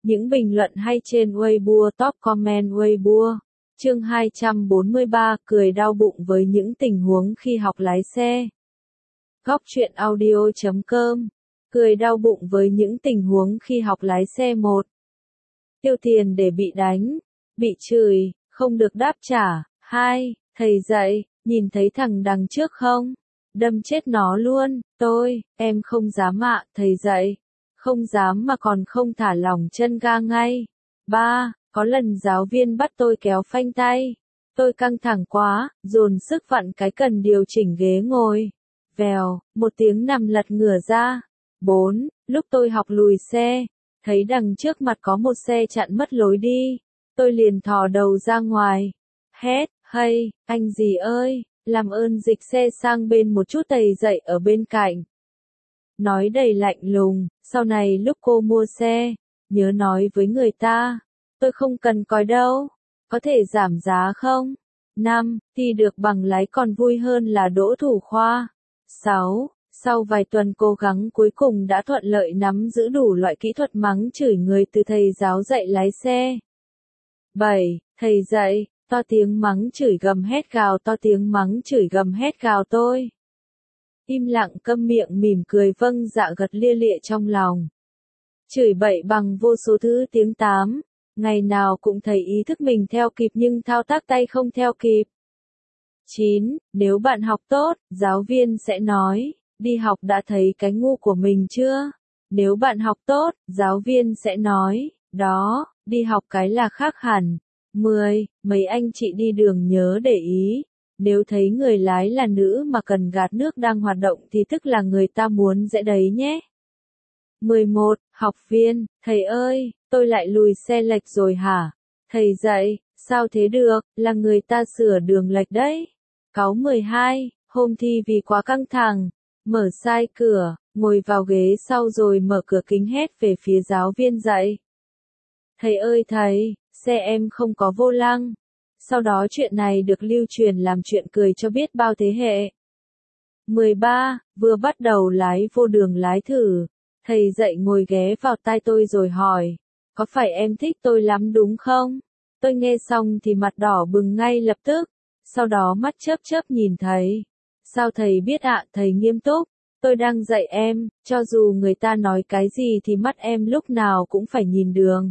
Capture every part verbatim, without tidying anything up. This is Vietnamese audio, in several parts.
Những bình luận hay trên Weibo, top comment Weibo. Chương hai trăm bốn mươi ba, cười đau bụng với những tình huống khi học lái xe. Góc truyện audio chấm com. Cười đau bụng với những tình huống khi học lái xe. Một. Tiêu tiền để bị đánh, bị chửi, không được đáp trả. Hai. Thầy dạy, nhìn thấy thằng đằng trước không? Đâm chết nó luôn. Tôi, em không dám ạ, thầy dạy. Không dám mà còn không thả lỏng chân ga ngay. Ba. Có lần giáo viên bắt tôi kéo phanh tay. Tôi căng thẳng quá, dồn sức vặn cái cần điều chỉnh ghế ngồi. Vèo, một tiếng nằm lật ngửa ra. Bốn. Lúc tôi học lùi xe, thấy đằng trước mặt có một xe chặn mất lối đi. Tôi liền thò đầu ra ngoài. Hét, hay, anh gì ơi, làm ơn dịch xe sang bên một chút, thầy dạy ở bên cạnh. Nói đầy lạnh lùng, sau này lúc cô mua xe, nhớ nói với người ta, tôi không cần còi đâu, có thể giảm giá không? Năm. Thi được bằng lái còn vui hơn là đỗ thủ khoa. Sáu. Sau vài tuần cố gắng cuối cùng đã thuận lợi nắm giữ đủ loại kỹ thuật mắng chửi người từ thầy giáo dạy lái xe. Bảy. Thầy dạy, to tiếng mắng chửi gầm hét gào to tiếng mắng chửi gầm hét gào tôi. Im lặng câm miệng mỉm cười vâng dạ gật lia lịa trong lòng. Chửi bậy bằng vô số thứ tiếng. Tám. Ngày nào cũng thấy ý thức mình theo kịp nhưng thao tác tay không theo kịp. Chín. Nếu bạn học tốt, giáo viên sẽ nói, đi học đã thấy cái ngu của mình chưa? Nếu bạn học tốt, giáo viên sẽ nói, đó, đi học cái là khác hẳn. Mười. Mấy anh chị đi đường nhớ để ý. Nếu thấy người lái là nữ mà cần gạt nước đang hoạt động thì tức là người ta muốn dễ đấy nhé. Mười một. Học viên, thầy ơi, tôi lại lùi xe lệch rồi hả? Thầy dạy, sao thế được, là người ta sửa đường lệch đấy. Cáu. Mười hai. Hôm thi vì quá căng thẳng, mở sai cửa, ngồi vào ghế sau rồi mở cửa kính hét về phía giáo viên dạy. Thầy ơi thầy, xe em không có vô lăng. Sau đó chuyện này được lưu truyền làm chuyện cười cho biết bao thế hệ. Mười ba. Vừa bắt đầu lái vô đường lái thử, thầy dạy ngồi ghé vào tai tôi rồi hỏi, có phải em thích tôi lắm đúng không? Tôi nghe xong thì mặt đỏ bừng ngay lập tức, sau đó mắt chớp chớp nhìn thầy. Sao thầy biết ạ? Thầy nghiêm túc, tôi đang dạy em, cho dù người ta nói cái gì thì mắt em lúc nào cũng phải nhìn đường.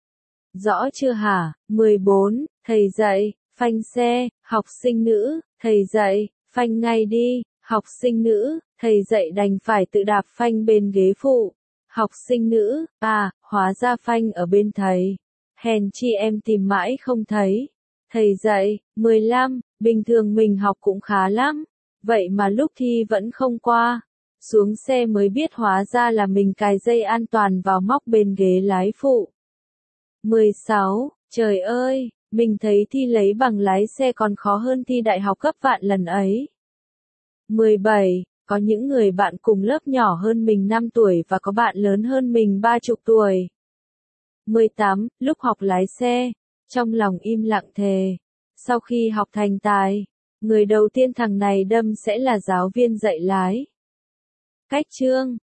Rõ chưa hả? Mười bốn. Thầy dạy, phanh xe, học sinh nữ, thầy dạy, phanh ngay đi, học sinh nữ, thầy dạy đành phải tự đạp phanh bên ghế phụ. Học sinh nữ, à, hóa ra phanh ở bên thầy. Hèn chi em tìm mãi không thấy. Thầy dạy, mười lăm. Bình thường mình học cũng khá lắm, vậy mà lúc thi vẫn không qua. Xuống xe mới biết hóa ra là mình cài dây an toàn vào móc bên ghế lái phụ. Mười sáu. Trời ơi, mình thấy thi lấy bằng lái xe còn khó hơn thi đại học gấp vạn lần ấy. Mười bảy. Có những người bạn cùng lớp nhỏ hơn mình năm tuổi và có bạn lớn hơn mình ba chục tuổi. Mười tám. Lúc học lái xe, trong lòng im lặng thề, sau khi học thành tài, người đầu tiên thằng này đâm sẽ là giáo viên dạy lái. Cách chương,